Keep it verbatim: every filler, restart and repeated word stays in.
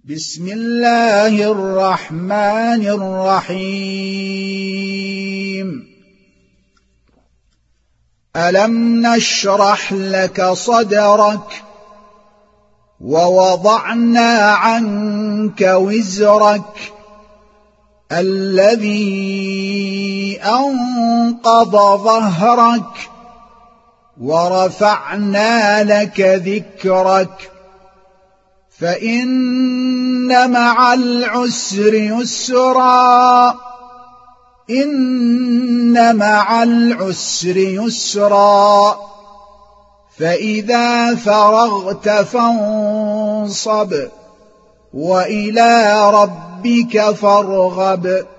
بسم الله الرحمن الرحيم ألم نشرح لك صدرك ووضعنا عنك وزرك الذي أنقض ظهرك ورفعنا لك ذكرك فإن مع العسر يسرا إن مع العسر يسرا فإذا فرغت فانصب وإلى ربك فارغب